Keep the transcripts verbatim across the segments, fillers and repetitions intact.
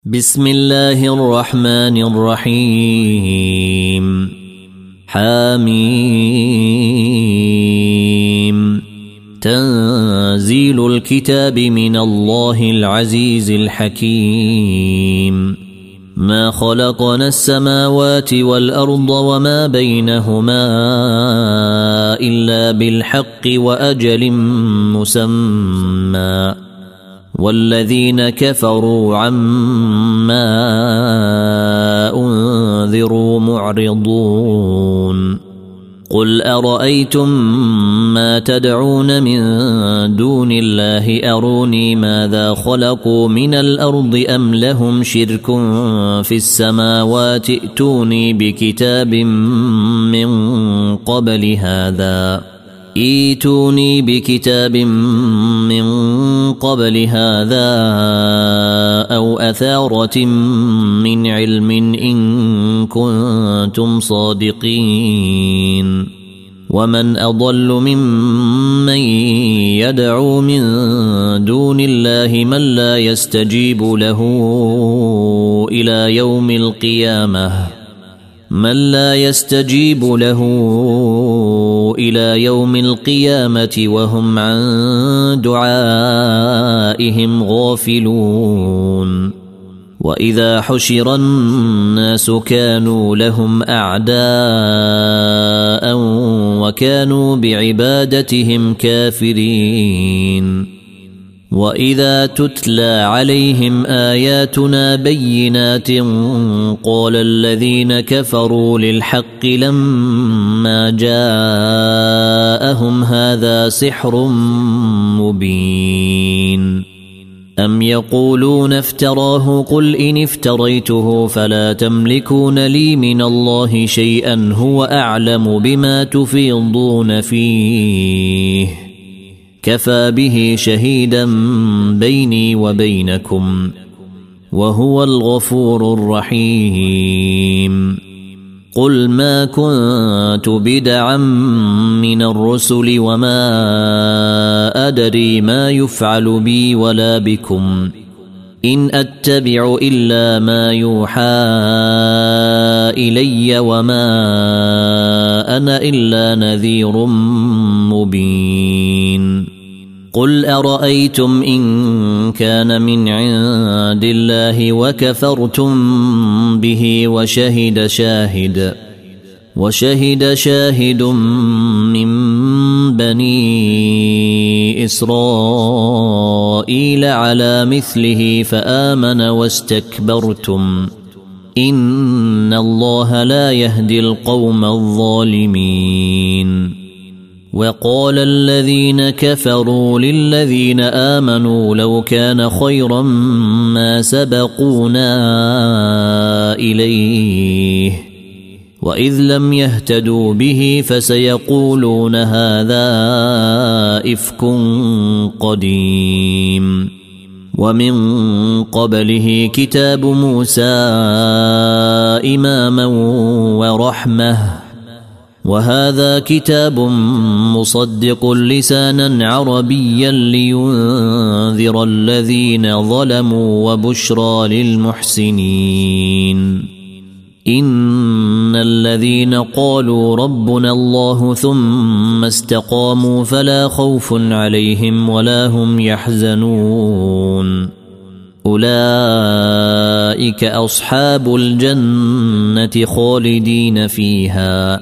بسم الله الرحمن الرحيم حميم تنزيل الكتاب من الله العزيز الحكيم ما خلقنا السماوات والأرض وما بينهما إلا بالحق وأجل مسمى والذين كفروا عما أنذروا معرضون قل أرأيتم ما تدعون من دون الله أروني ماذا خلقوا من الأرض أم لهم شرك في السماوات ائتوني بكتاب من قبل هذا ايتوني بكتاب من قبل هذا أو أثارة من علم إن كنتم صادقين ومن أضل ممن يدعو من دون الله من لا يستجيب له إلى يوم القيامة من لا يستجيب له إلى يوم القيامة وهم عن دعائهم غافلون وإذا حشر الناس كانوا لهم أعداء وكانوا بعبادتهم كافرين وإذا تتلى عليهم آياتنا بينات قال الذين كفروا للحق لما جاءهم هذا سحر مبين أم يقولون افتراه قل إن افتريته فلا تملكون لي من الله شيئا هو أعلم بما تفيضون فيه كفى به شهيدا بيني وبينكم وهو الغفور الرحيم قل ما كنت بدعا من الرسل وما أدري ما يفعل بي ولا بكم إن أتبع إلا ما يوحى إلي وما أنا إلا نذير مبين قل أرأيتم إن كان من عند الله وكفرتم به وشهد شاهد وشهد شاهد من بني إسرائيل على مثله فآمن واستكبرتم إن الله لا يهدي القوم الظالمين وقال الذين كفروا للذين آمنوا لو كان خيرا ما سبقونا إليه وإذ لم يهتدوا به فسيقولون هذا إفك قديم ومن قبله كتاب موسى إماما ورحمة وهذا كتاب مصدق لسانا عربيا لينذر الذين ظلموا وبشرى للمحسنين إن الذين قالوا ربنا الله ثم استقاموا فلا خوف عليهم ولا هم يحزنون أولئك أصحاب الجنة خالدين فيها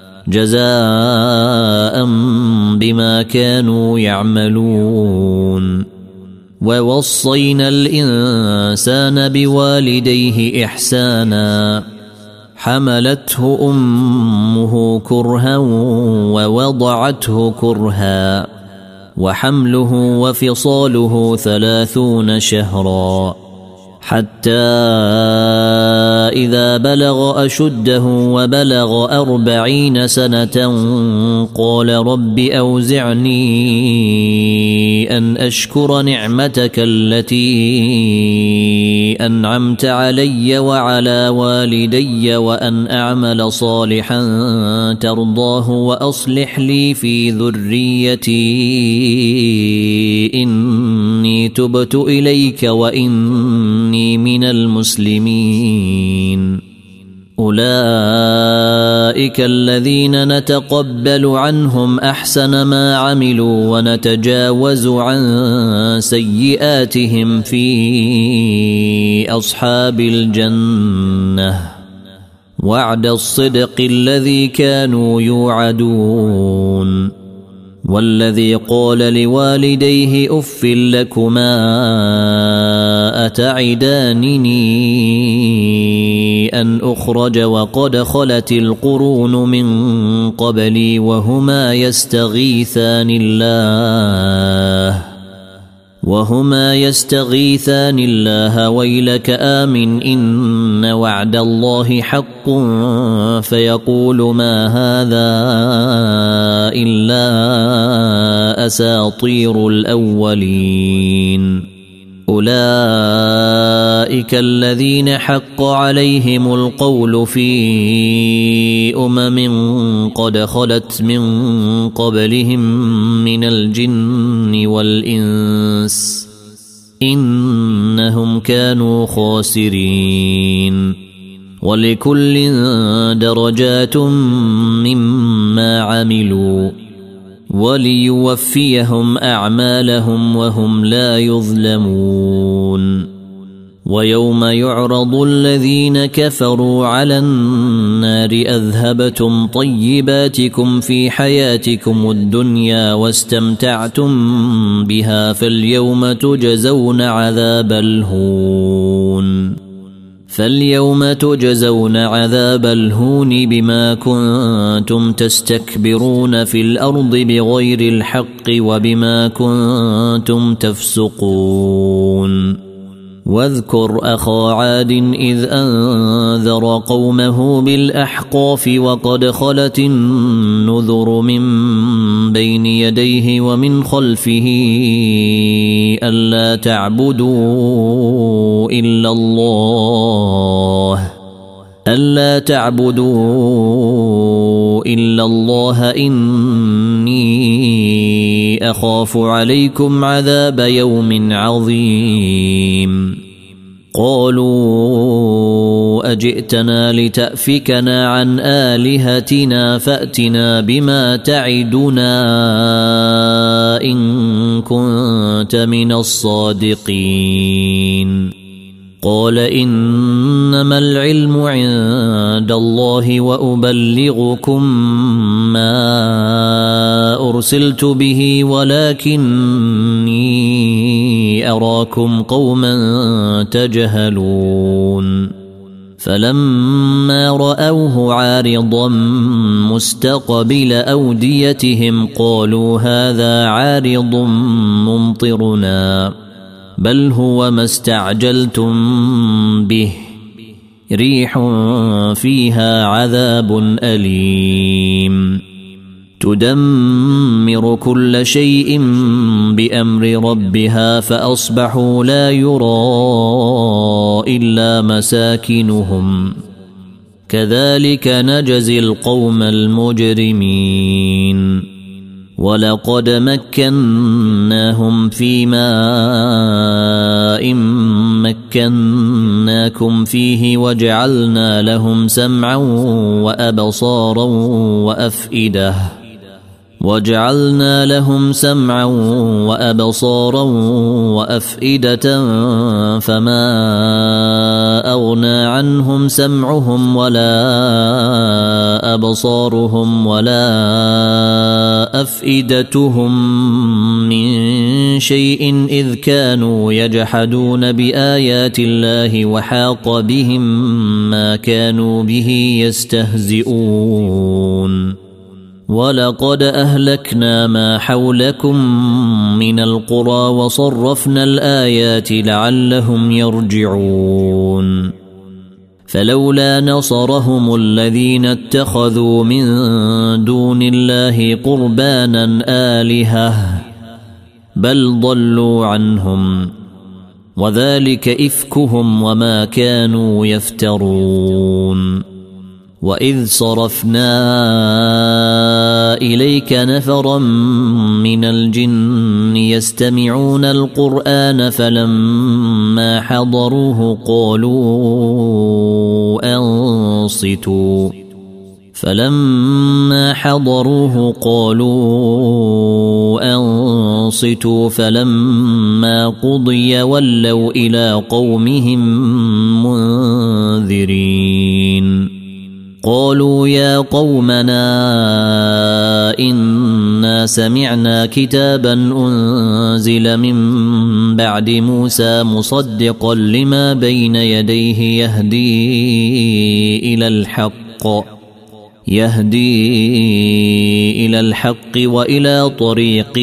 جزاء بما كانوا يعملون ووصينا الإنسان بوالديه إحسانا حملته أمه كرها ووضعته كرها وحمله وفصاله ثلاثون شهرا حتى إذا بلغ أشده وبلغ أربعين سنة قال رب أوزعني أن أشكر نعمتك التي أنعمت علي وعلى والدي وأن أعمل صالحا ترضاه وأصلح لي في ذريتي إن إني تبت إليك وإني من المسلمين أولئك الذين نتقبل عنهم أحسن ما عملوا ونتجاوز عن سيئاتهم في أصحاب الجنة وعد الصدق الذي كانوا يوعدون والذي قال لوالديه أف لكما أتعدانني أن أخرج وقد خلت القرون من قبلي وهما يستغيثان الله وهما يستغيثان الله ويلك آمن إن وعد الله حق فيقول ما هذا إلا أساطير الأولين أولئك الذين حق عليهم القول في أمم قد خلت من قبلهم من الجن والإنس إنهم كانوا خاسرين ولكل درجات مما عملوا وليوفيهم أعمالهم وهم لا يظلمون ويوم يعرض الذين كفروا على النار أذهبتم طيباتكم في حياتكم الدنيا واستمتعتم بها فاليوم تجزون عذاب الهون فاليوم تجزون عذاب الهون بما كنتم تستكبرون في الأرض بغير الحق وبما كنتم تفسقون واذكر أخا عاد إذ أنذر قومه بالأحقاف وقد خلت النذر من بين يديه ومن خلفه ألا تعبدوا إلا الله ألا تعبدوا إلا الله إني أخاف عليكم عذاب يوم عظيم قالوا أجئتنا لتأفكنا عن آلهتنا فأتنا بما تعدنا إن كنت من الصادقين قال إنما العلم عند الله وأبلغكم ما أرسلت به ولكني أراكم قوما تجهلون فلما رأوه عارضا مستقبل أوديتهم قالوا هذا عارض ممطرنا بل هو ما استعجلتم به ريح فيها عذاب أليم تدمر كل شيء بأمر ربها فأصبحوا لا يرى إلا مساكنهم كذلك نجزي القوم المجرمين ولقد مكناهم في ماء مكناكم فيه وجعلنا لهم سمعا وأبصارا وأفئدة وجعلنا لهم سمعا وأبصارا وأفئدة فما أغنى عنهم سمعهم ولا أبصارهم ولا أفئدتهم من شيء إذ كانوا يجحدون بآيات الله وحاق بهم ما كانوا به يستهزئون ولقد أهلكنا ما حولكم من القرى وصرفنا الآيات لعلهم يرجعون فلولا نصرهم الذين اتخذوا من دون الله قربانا آلهة بل ضلوا عنهم وذلك إفكهم وما كانوا يفترون وإذ صرفنا إليك نفرا من الجن يستمعون القرآن فلما حضروه قالوا أنصتوا فلما حضروه قالوا أنصتوا فلما قضي ولوا إلى قومهم منذرين قالوا يا قومنا إنا سمعنا كتابا أنزل من بعد موسى مصدقا لما بين يديه يهدي إلى الحق يهدي إلى الحق وإلى طريق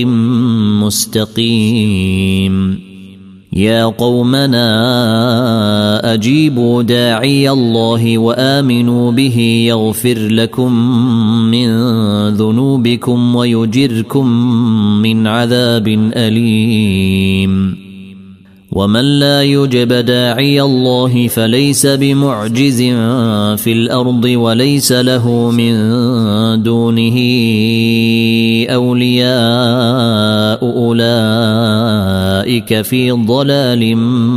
مستقيم يا قومنا أجيبوا داعي الله وآمنوا به يغفر لكم من ذنوبكم ويجركم من عذاب أليم ومن لا يجب داعي الله فليس بمعجز في الأرض وليس له من دونه أولياء أولئك في ضلال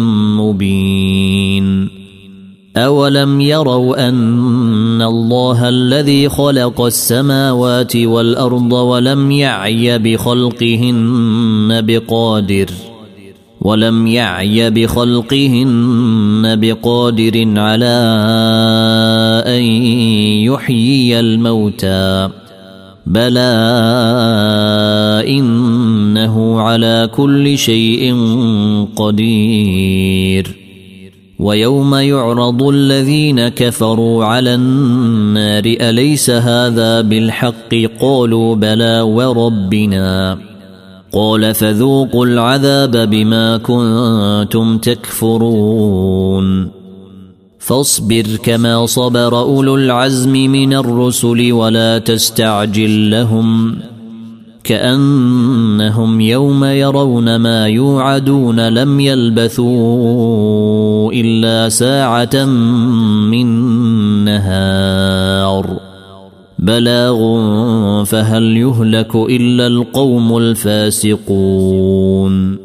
مبين أولم يروا أن الله الذي خلق السماوات والأرض ولم يعي بخلقهن بقادر ولم يعي بخلقهن بقادر على أن يحيي الموتى بلى إنه على كل شيء قدير ويوم يعرض الذين كفروا على النار أليس هذا بالحق قالوا بلى وربنا قال فذوقوا العذاب بما كنتم تكفرون فاصبر كما صبر أولو العزم من الرسل ولا تستعجل لهم كأنهم يوم يرون ما يوعدون لم يلبثوا إلا ساعة من نهار بلاغ فهل يهلك إلا القوم الفاسقون